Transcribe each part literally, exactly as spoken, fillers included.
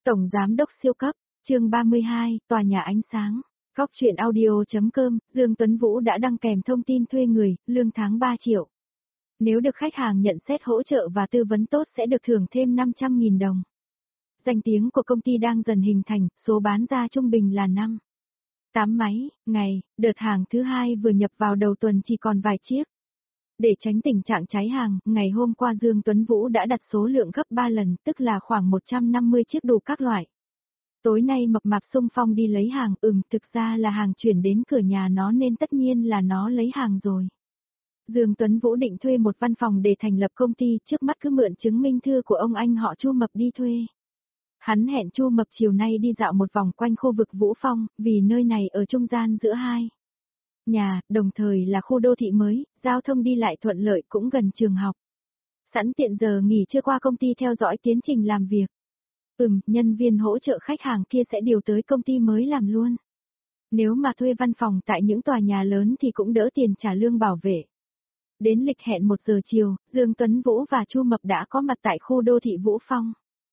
Tổng Giám đốc siêu cấp, chương ba mươi hai, tòa nhà ánh sáng. Góc truyện audio.com, Dương Tuấn Vũ đã đăng kèm thông tin thuê người, lương tháng ba triệu. Nếu được khách hàng nhận xét hỗ trợ và tư vấn tốt sẽ được thưởng thêm năm trăm nghìn đồng. Danh tiếng của công ty đang dần hình thành, số bán ra trung bình là năm. tám máy, ngày, đợt hàng thứ hai vừa nhập vào đầu tuần chỉ còn vài chiếc. Để tránh tình trạng cháy hàng, ngày hôm qua Dương Tuấn Vũ đã đặt số lượng gấp ba lần, tức là khoảng một trăm năm mươi chiếc đủ các loại. Tối nay mập mạp xung phong đi lấy hàng, ừm, thực ra là hàng chuyển đến cửa nhà nó nên tất nhiên là nó lấy hàng rồi. Dương Tuấn Vũ định thuê một văn phòng để thành lập công ty, trước mắt cứ mượn chứng minh thư của ông anh họ Chu Mập đi thuê. Hắn hẹn Chu Mập chiều nay đi dạo một vòng quanh khu vực Vũ Phong, vì nơi này ở trung gian giữa hai nhà, đồng thời là khu đô thị mới, giao thông đi lại thuận lợi cũng gần trường học. Sẵn tiện giờ nghỉ trưa qua công ty theo dõi tiến trình làm việc. Ừm, nhân viên hỗ trợ khách hàng kia sẽ điều tới công ty mới làm luôn. Nếu mà thuê văn phòng tại những tòa nhà lớn thì cũng đỡ tiền trả lương bảo vệ. Đến lịch hẹn một giờ chiều, Dương Tuấn Vũ và Chu Mập đã có mặt tại khu đô thị Vũ Phong.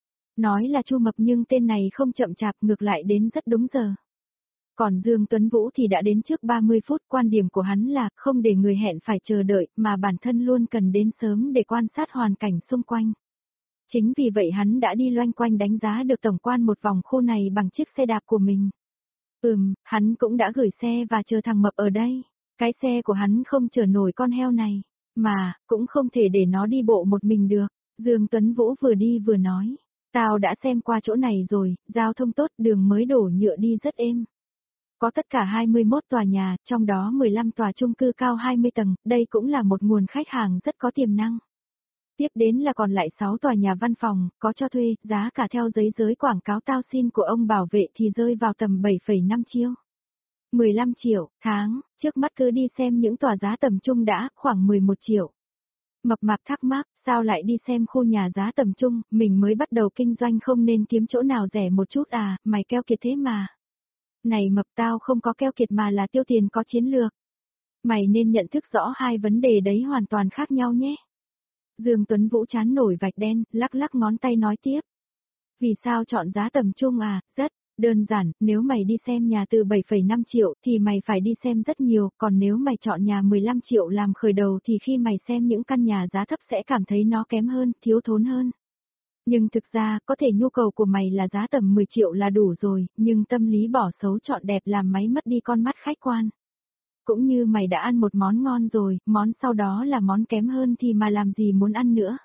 Nói là Chu Mập nhưng tên này không chậm chạp, ngược lại đến rất đúng giờ. Còn Dương Tuấn Vũ thì đã đến trước ba mươi phút, quan điểm của hắn là không để người hẹn phải chờ đợi, mà bản thân luôn cần đến sớm để quan sát hoàn cảnh xung quanh. Chính vì vậy hắn đã đi loanh quanh đánh giá được tổng quan một vòng khu này bằng chiếc xe đạp của mình. Ừm, hắn cũng đã gửi xe và chờ thằng Mập ở đây. Cái xe của hắn không chở nổi con heo này, mà, cũng không thể để nó đi bộ một mình được. Dương Tuấn Vũ vừa đi vừa nói, tao đã xem qua chỗ này rồi, giao thông tốt, đường mới đổ nhựa đi rất êm. Có tất cả hai mươi mốt tòa nhà, trong đó mười lăm tòa chung cư cao hai mươi tầng, đây cũng là một nguồn khách hàng rất có tiềm năng. Tiếp đến là còn lại sáu tòa nhà văn phòng, có cho thuê, giá cả theo giấy giới quảng cáo tao xin của ông bảo vệ thì rơi vào tầm bảy phẩy năm triệu. mười lăm triệu, tháng, trước mắt cứ đi xem những tòa giá tầm trung đã, khoảng mười một triệu. Mập mạp thắc mắc, sao lại đi xem khu nhà giá tầm trung, mình mới bắt đầu kinh doanh không nên kiếm chỗ nào rẻ một chút à, mày keo kiệt thế mà. Này Mập, tao không có keo kiệt mà là tiêu tiền có chiến lược. Mày nên nhận thức rõ hai vấn đề đấy hoàn toàn khác nhau nhé. Dương Tuấn Vũ chán nổi vạch đen, lắc lắc ngón tay nói tiếp. Vì sao chọn giá tầm trung à, rất đơn giản, nếu mày đi xem nhà từ bảy phẩy năm triệu thì mày phải đi xem rất nhiều, còn nếu mày chọn nhà mười lăm triệu làm khởi đầu thì khi mày xem những căn nhà giá thấp sẽ cảm thấy nó kém hơn, thiếu thốn hơn. Nhưng thực ra, có thể nhu cầu của mày là giá tầm mười triệu là đủ rồi, nhưng tâm lý bỏ xấu chọn đẹp làm máy mất đi con mắt khách quan. Cũng như mày đã ăn một món ngon rồi, món sau đó là món kém hơn thì mà làm gì muốn ăn nữa.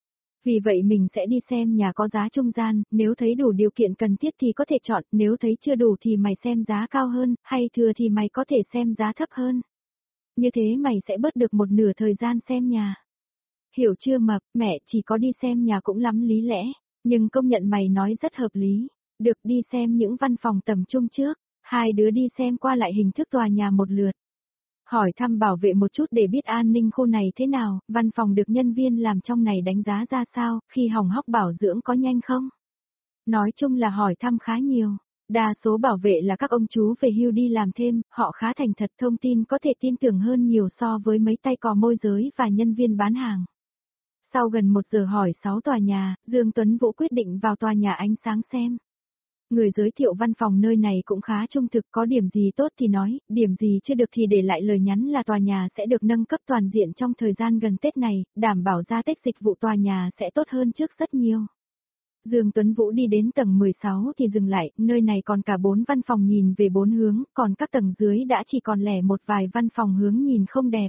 Vì vậy mình sẽ đi xem nhà có giá trung gian, nếu thấy đủ điều kiện cần thiết thì có thể chọn, nếu thấy chưa đủ thì mày xem giá cao hơn, hay thừa thì mày có thể xem giá thấp hơn. Như thế mày sẽ bớt được một nửa thời gian xem nhà. Hiểu chưa Mập, mẹ chỉ có đi xem nhà cũng lắm lý lẽ, nhưng công nhận mày nói rất hợp lý. Được, đi xem những văn phòng tầm trung trước, hai đứa đi xem qua lại hình thức tòa nhà một lượt. Hỏi thăm bảo vệ một chút để biết an ninh khu này thế nào, văn phòng được nhân viên làm trong này đánh giá ra sao, khi hỏng hóc bảo dưỡng có nhanh không? Nói chung là hỏi thăm khá nhiều. Đa số bảo vệ là các ông chú về hưu đi làm thêm, họ khá thành thật, thông tin có thể tin tưởng hơn nhiều so với mấy tay cò môi giới và nhân viên bán hàng. Sau gần một giờ hỏi sáu tòa nhà, Dương Tuấn Vũ quyết định vào tòa nhà ánh sáng xem. Người giới thiệu văn phòng nơi này cũng khá trung thực, có điểm gì tốt thì nói, điểm gì chưa được thì để lại lời nhắn là tòa nhà sẽ được nâng cấp toàn diện trong thời gian gần Tết này, đảm bảo ra Tết dịch vụ tòa nhà sẽ tốt hơn trước rất nhiều. Dương Tuấn Vũ đi đến tầng mười sáu thì dừng lại, nơi này còn cả bốn văn phòng nhìn về bốn hướng, còn các tầng dưới đã chỉ còn lẻ một vài văn phòng hướng nhìn không đẹp.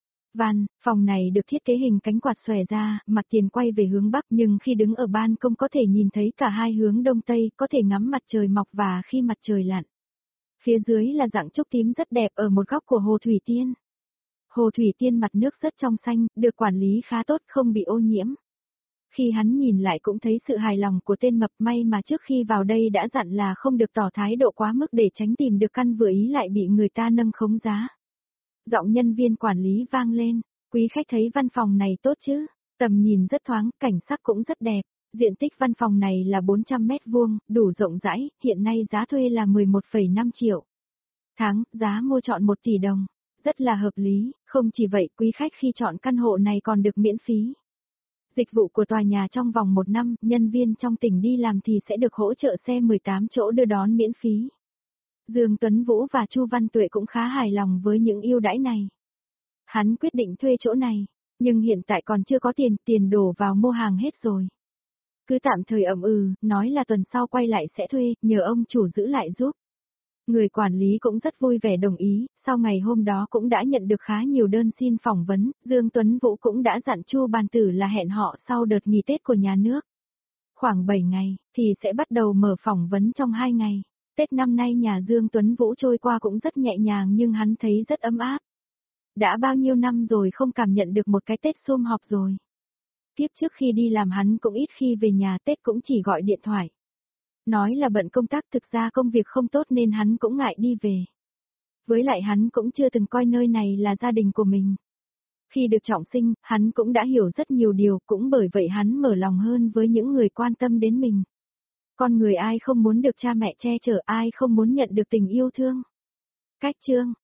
Văn phòng này được thiết kế hình cánh quạt xòe ra, mặt tiền quay về hướng Bắc, nhưng khi đứng ở ban công có thể nhìn thấy cả hai hướng Đông Tây, có thể ngắm mặt trời mọc và khi mặt trời lặn. Phía dưới là dạng trúc tím rất đẹp ở một góc của Hồ Thủy Tiên. Hồ Thủy Tiên mặt nước rất trong xanh, được quản lý khá tốt, không bị ô nhiễm. Khi hắn nhìn lại cũng thấy sự hài lòng của tên Mập, may mà trước khi vào đây đã dặn là không được tỏ thái độ quá mức để tránh tìm được căn vừa ý lại bị người ta nâng khống giá. Giọng nhân viên quản lý vang lên, quý khách thấy văn phòng này tốt chứ, tầm nhìn rất thoáng, cảnh sắc cũng rất đẹp, diện tích văn phòng này là bốn trăm mét vuông, đủ rộng rãi, hiện nay giá thuê là mười một phẩy năm triệu. Tháng, giá mua chọn một tỷ đồng, rất là hợp lý, không chỉ vậy quý khách khi chọn căn hộ này còn được miễn phí. Dịch vụ của tòa nhà trong vòng một năm, nhân viên trong tỉnh đi làm thì sẽ được hỗ trợ xe mười tám chỗ đưa đón miễn phí. Dương Tuấn Vũ và Chu Văn Tuệ cũng khá hài lòng với những ưu đãi này. Hắn quyết định thuê chỗ này, nhưng hiện tại còn chưa có tiền, tiền đổ vào mua hàng hết rồi. Cứ tạm thời ậm ừ, nói là tuần sau quay lại sẽ thuê, nhờ ông chủ giữ lại giúp. Người quản lý cũng rất vui vẻ đồng ý, sau ngày hôm đó cũng đã nhận được khá nhiều đơn xin phỏng vấn, Dương Tuấn Vũ cũng đã dặn Chu Bàn Tử là hẹn họ sau đợt nghỉ Tết của nhà nước. Khoảng bảy ngày, thì sẽ bắt đầu mở phỏng vấn trong hai ngày. Tết năm nay nhà Dương Tuấn Vũ trôi qua cũng rất nhẹ nhàng nhưng hắn thấy rất ấm áp. Đã bao nhiêu năm rồi không cảm nhận được một cái Tết sum họp rồi. Tiếp trước khi đi làm hắn cũng ít khi về nhà, Tết cũng chỉ gọi điện thoại. Nói là bận công tác, thực ra công việc không tốt nên hắn cũng ngại đi về. Với lại hắn cũng chưa từng coi nơi này là gia đình của mình. Khi được trọng sinh, hắn cũng đã hiểu rất nhiều điều, cũng bởi vậy hắn mở lòng hơn với những người quan tâm đến mình. Con người ai không muốn được cha mẹ che chở, ai không muốn nhận được tình yêu thương. Cách chương